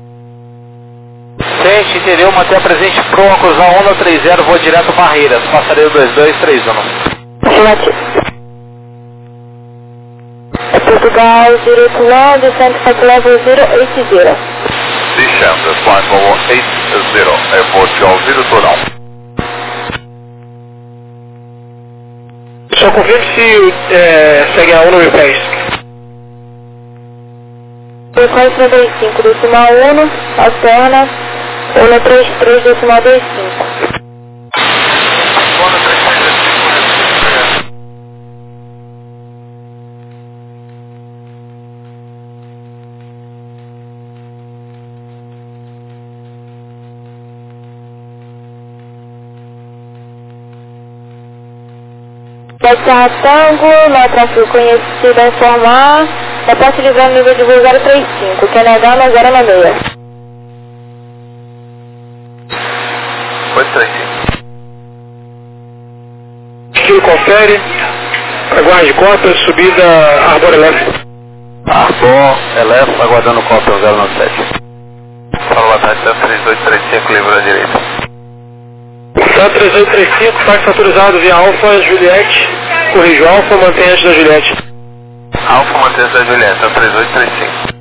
Gente, entendeu? Manter a presente pro a cruzar um no três zero, voo direto Barreiras, passaredo dois dois três um. Afirmativo. É Portugal, direito one, descent for level zero eight zero. Descend, flight level eight zero, é Portugal zero two now. Só confirme se é, segue a um no mil pés. Frequência trinta e cinco, decimal um, alterna, um três três, decimal dois cinco. Pode ser Tango, na tráfego conhecido a informar, é para utilizar o nível de voo zero três cinco, que é na Gama zero nove seis. Pode ser aqui. Estilo confere, aguarde cópia, subida Arbor Elef. Arbor Elef, aguardando cópia zero nove sete. Fala da três dois três cinco, livre à direita. Tá três oito três cinco, fax autorizado via Alfa, Juliette, corrijo Alfa, mantém antes da Juliette. Alfa mantém antes da Juliette, três oito três cinco.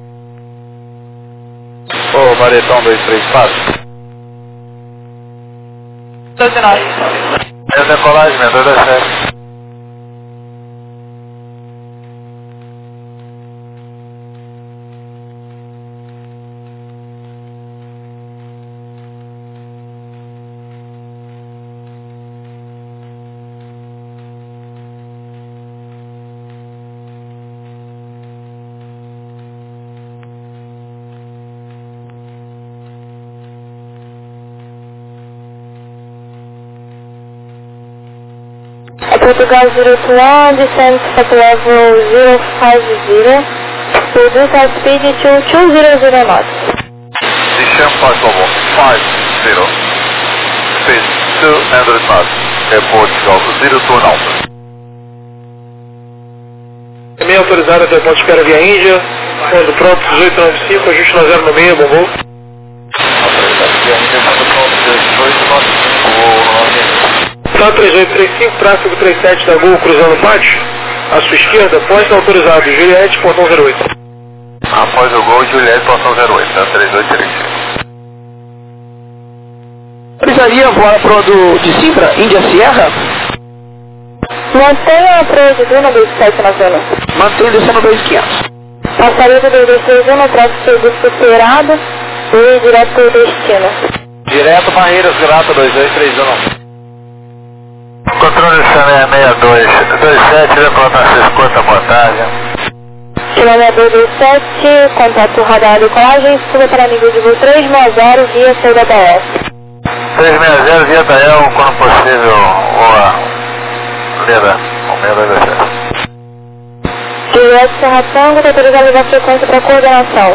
Ô, Maretão dois três quatro. doze nove. É decolagem, dois dois sete. Portugal direito one, descent for level zero five zero, reduce our speed to two zero zero knots. Descend flight level five zero, speed two hundred knots, é Portugal zero two now. Também autorizado até ponto de espera via Índia, quando pronto, dezoito nove cinco, ajuste na zero no meio, bom voo. Autorizado via Índia, quando pronto, dezoito nove cinco, voo no Tá três oito três cinco, tráfego trinta e sete da Gol cruzando o pátio, à sua esquerda, point autorizado, Juliette, portão zero oito. Após o gol, Juliette, portão zero oito, tá? três dois três. Precisaria voar pro do de Simbra, Índia Sierra? Mantenha a proa de Duna dois sete na zona. Mantenha descendo dois quinhentos. Passaria do dois dois três um, tráfego serviço superado e direto para o destino. Direto Barreiras, Grata dois dois três um. Controle Sané seis dois dois sete, levanta a escuta, boa tarde. Chilena dois dois sete, contato radar de colagem, suba para nível de voo três seis zero, via saída da S. três seis zero, via da E L, quando possível, voa Leda, o meio dois sete. Juliette Serra Tango, autorizado a levar frequência para coordenação.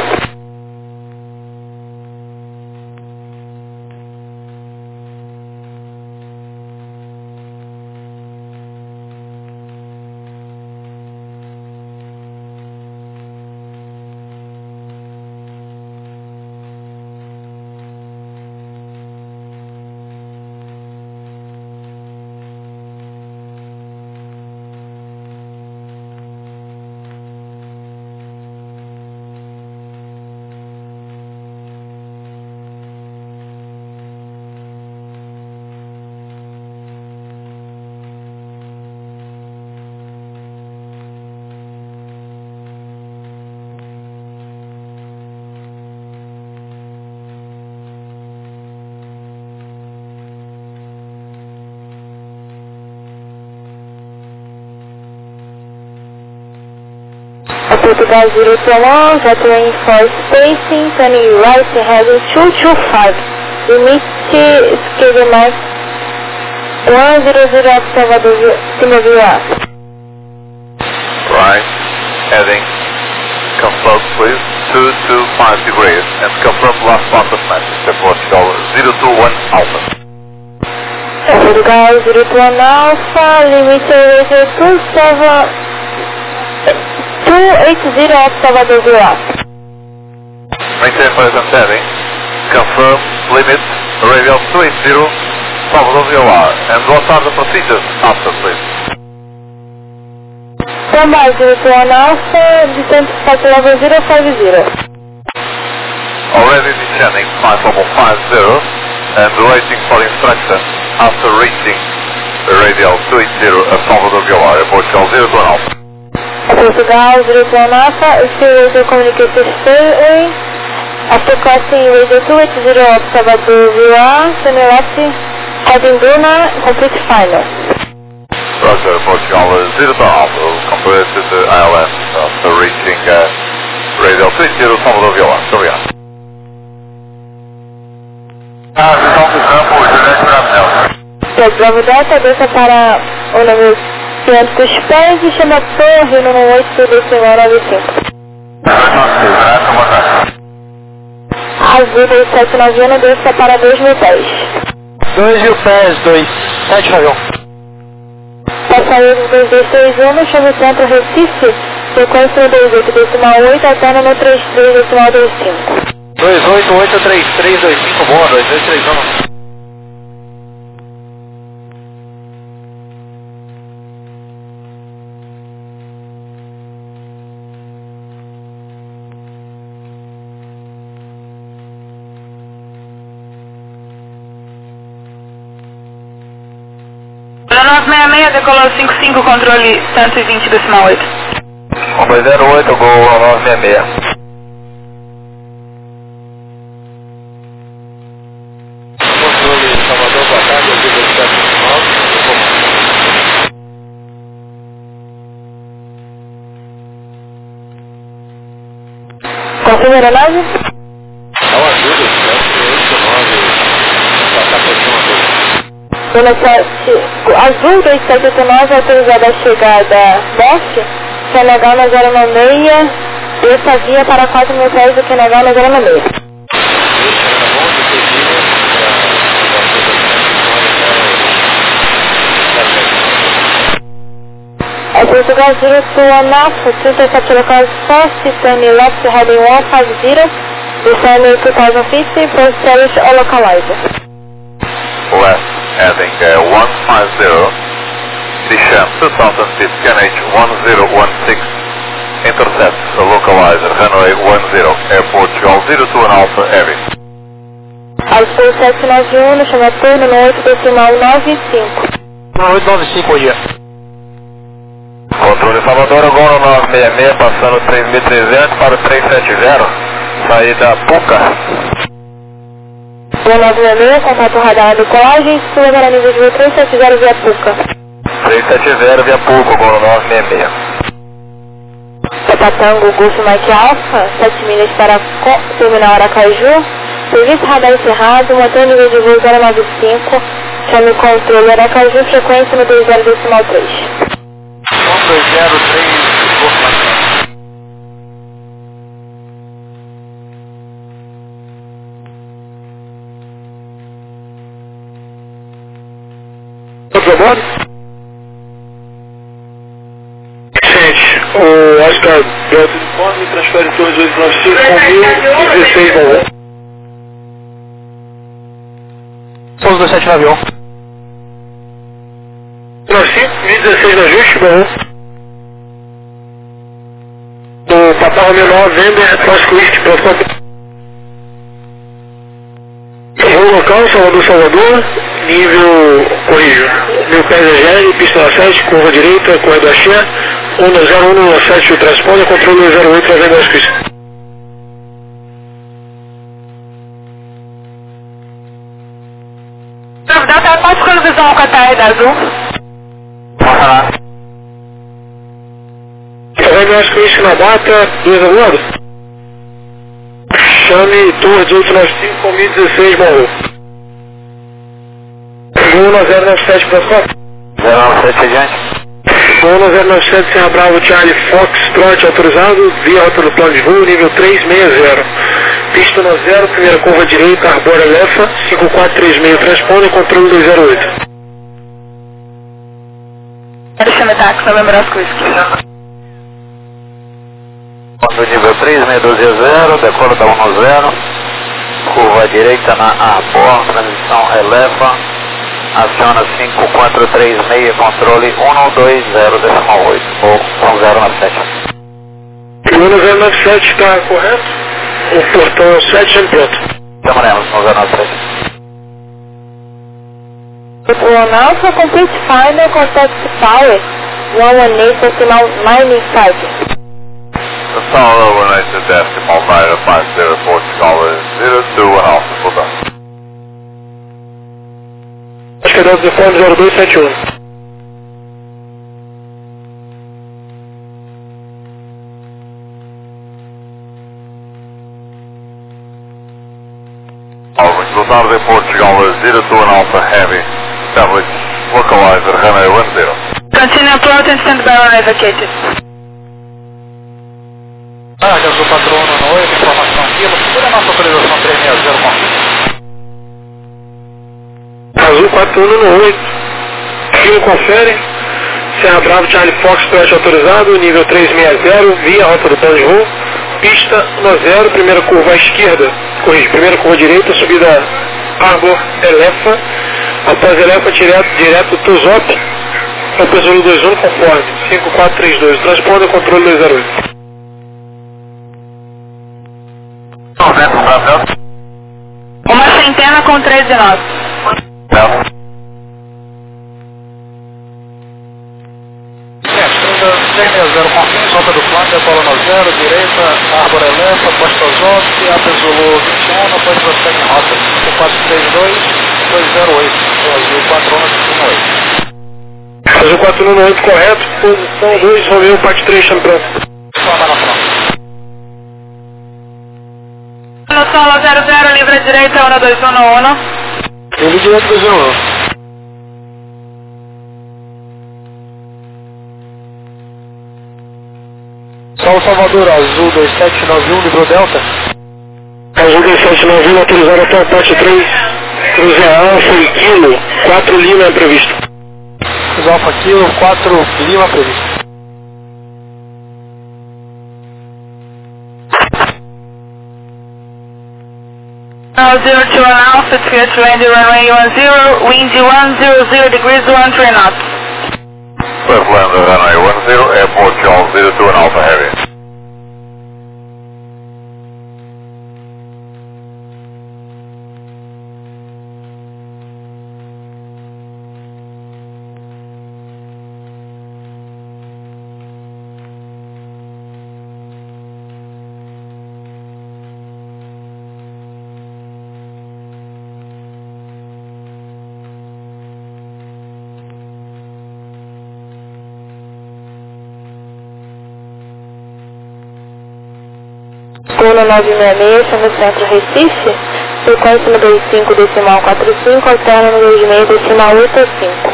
Portugal zero two one, Gateway for spacing, turning right heading two two five. Limite schedule mark one zero zero Salvador, Simovia. Right, heading, confirm please, two two five degrees, and confirm last part of message, Portugal zero two one Alpha. Portugal zero two one Alpha, limite radio two seven two eight zero Salvador Vila. Maintain present heading, confirm limit radial two eight zero Salvador Vila, and what are the procedures after please? Standby zero two one Alpha, descent flight level zero five zero. Already descending five level five zero and waiting for instruction after reaching radial two eight zero at Salvador Vila, Portugal zero two one Alpha. Portugal zero two one Alpha, radio communication stay. After crossing radio two eight zero of Salvador Vila, turn left, heading Duna, complete final. Roger, Portugal zero two Alpha, complete to the I L S after reaching uh, radial two eight zero Salvador Vila. Obrigado. Ah, visão do campo, Juliette Bravo. Bravo Delta, desça para o número quinhentos pés e chama Torre no oito dois nove cinco. Azul dois sete nove um, desça para dois mil pés. dois mil pés, dois sete nove um. Passageiro dois dois três um, chama Centro Recife, sequência dois oito decimal oito, alterna no trinta e três decimal vinte e cinco. dois oito oito três três dois cinco, boa, dois dois três um. nove seis seis, decolou cinco cinco, controle cento e vinte decimal oito. um dois zero oito, gol nove seis seis. Controle Salvador, boa tarde, aqui do sete nove. Confirma a aeronave? É o ajuda, sete oito nove, passar por cima dele. Azul dois sete oito nove, autorizada a chegada Bosch, Q N H na zero nove seis, desça via para quatro mil pés do Q N H na zero nove seis. É Portugal zero two one Alpha, twenty-seven locals first, turn left heading one five zero, descending two thousand fifty, proceed all localizer. Left heading uh, one five zero, Disham two thousand feet, K N H one zero one six, intercept, localizer, runway one zero, airport Golf zero two and Alpha Heavy. Alfa sete nove um, no chama turno no oito decimal nove cinco. No oito nove cinco, bom dia. Controle Salvador, Golo nove seis seis, passando três mil e trezentos para três sete zero, saída Puca. Golo nove seis seis, contato radar do Colagem, sul para nível de voo três sete zero via Puca. três sete zero via Puca, Golo nove seis seis. Papa Tango, Golfo Mike Alpha, sete milhas para terminal Aracaju, serviço radar encerrado, motor nível de voo zero nove cinco, chame controle Aracaju, frequência no dois zero decimal três. dois zero três, Golfo Trabalho? Gente, o Oscar Delta Uniforme transfere torres oito nove cinco com mil e dezesseis valor. Pouso dois sete nove um. nove cinco, mil e dezesseis no ajuste, valor. O Papa Romeo nove, Vender, Clássico Whisky, pronto. Voo local, Salvador, Salvador, nível, corrijo, nível P S G, pista sete, curva direita, corredor Axé, um zero um sete, o transponder, controle zero oito, trazendo as pistas. Dá qual sincronização com a T R da Azul? Trazendo as pistas na data, dois alunos. Chame Torre oito nove cinco com mil e dezesseis, Morro. um zero nove sete, próximo. zero nove sete adiante. um zero nove sete, Serra Bravo, Charlie Fox, trote autorizado, via rota do plano de voo, nível três seis zero. Pista no zero, primeira curva direita, Arbor Elefa, cinco quatro três seis, transponder, controle dois zero oito. Chame táxi, November Oscar Whisky. Do nível três seis um dois zero, decora da um zero, curva direita na Arbor, transição Elefa, aciona cinco quatro três seis, controle um dois zero decimal oito, ou um zero nove sete. um zero nove sete está correto? O portão sete em pronto. Chamaremos um zero nove sete. O Alpha Complete Final, contact Power, one one eight decimal nine five. The Tower one eight decimal nine five zero, Portugal zero two and Alpha, full done. Acho que é Delta Uniforme zero dois sete um. Alvin, Luzardo Portugal zero two and Alpha Heavy, establish localizer, runway one zero. Continue approach and stand by runway vacated. Ah, já sou patrono no oito, informação aqui, segura a nossa autorização três seis zero com Azul quatro um no oito. Fio confere. Serra Bravo, Charlie Fox, trote autorizado, nível três seis zero, via rota do plano de voo. Pista um zero, primeira curva à esquerda, corrige, primeira curva à direita, subida Arbor Elefa, após Elefa direto, direto Tuzop, Opesolo dois um conforme, cinco quatro três dois, transponder, controle dois zero oito. Uma centena com treze nove. três seis zero, confirme, solta do plano, decola no zero, direita, Arbor Elefa, Costa Zote, Apesolo vinte e um, após prossegue em rota cinco quatro três dois, dois zero oito, Azul quatro um no oito. Azul quatro um no oito, correto, posição dois, Romeo, parte três, chame pronto. Solta na frente. No solo zero zero, livre direita um dois um um. Livre direito dois um um. Sol Salvador, Azul dois sete nove um, livrou Delta. Azul dois sete nove um, autorizado até a parte três, cruze Alfa e Kilo, quatro Lima é previsto. Cruze Alfa Kilo, quatro Lima previsto. zero two one Alpha, clear to land runway one zero, wind one zero zero degrees, one three knots. Left land runway one zero, airport Charles zero two and Alpha Heavy. Polo nove seis seis, no centro Recife, sequência no dois cinco decimal quatro cinco, alterno no dois seis decimal oito cinco.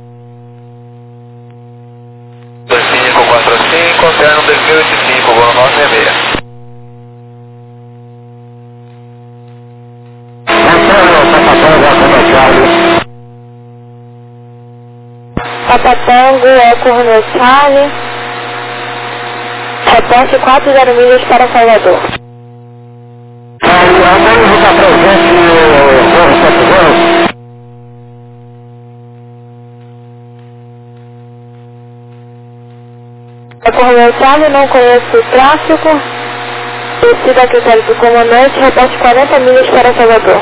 dois cinco quatro cinco, alterno dois mil e oitenta e cinco, voo nove seis seis. Papatango, Eco Romeo Charlie, reporte quatro zero milhas para Salvador. Eco Romeo Charlie, não conheço o tráfego, descida a critério do comandante, reporte quarenta milhas para Salvador.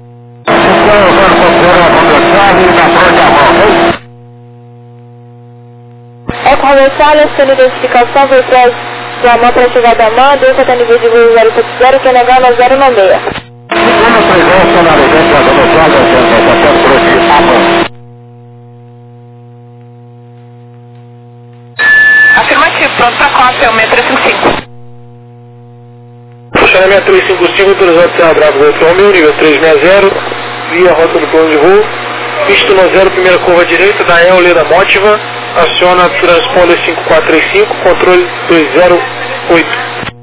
Eco Romeo Charlie, sendo identificação foi para a mão para chegar da mão, Deus até nível de voo zero sete zero, que é legal na zero nove seis. Afirmativo, pronto para cópia, o meio três cinco cinco. Funcionamento três cinco cinco, autorizado Serra Bravo Golf Romeo, nível três seis zero, via rota do plano de voo, pista no zero, primeira curva direita, da E O Leda Mótiva, aciona transponder cinco quatro três cinco, controle dois zero oito.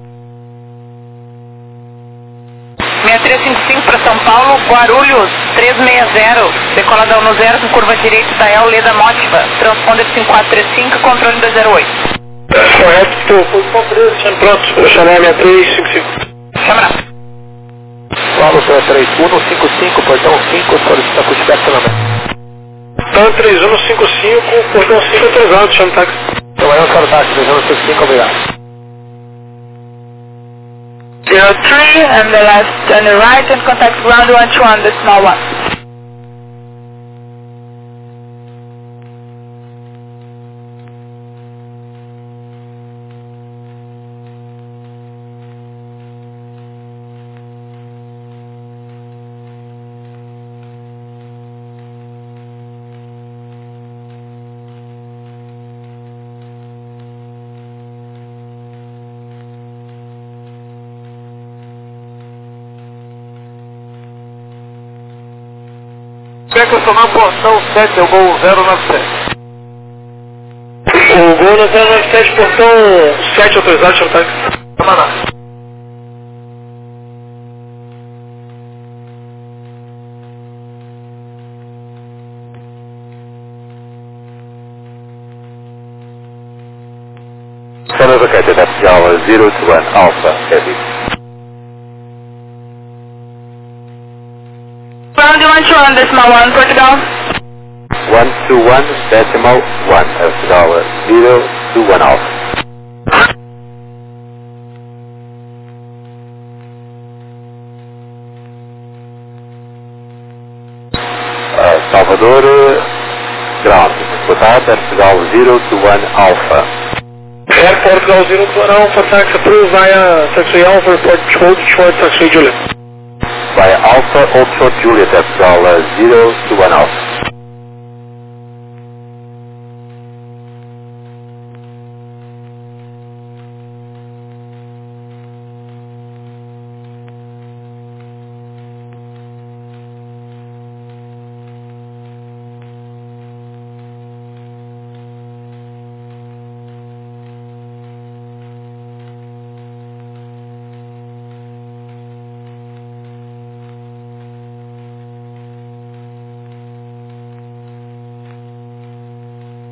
seis três cinco cinco para São Paulo, Guarulhos três seis zero, decoladão no zero com curva direita da E O Leda Mótiva, transponder cinco quatro três cinco, controle dois zero oito. Correto, posição três, sendo pronto, vou chamar seis três cinco cinco. Chama. Paulo três um cinco cinco, portão cinco, solicita por estacionamento. Então três um cinco cinco, portão cinco autorizado, chama o táxi. Então é o seu táxi, três um cinco cinco, obrigado. zero three and the left and the right and contact ground one two one, the small one. Quer que eu tomar portão sete, eu vou zero nove sete. O gol no zero nove sete, portão sete autorizado, chama o táxi. Tamaná. Sun is located at Java zero two one Alpha Heavy. Ground one two one, the small one, Portugal. one two one decimal one at Java zero two one Alpha. Uh, Salvador, ground, Portugal at Java zero two one Alpha. Air Portugal zero two one Alpha, taxi approved via taxi Alpha, report hold short taxi Juliet. Via Alpha Old Short Juliet at Java zero two one Alpha.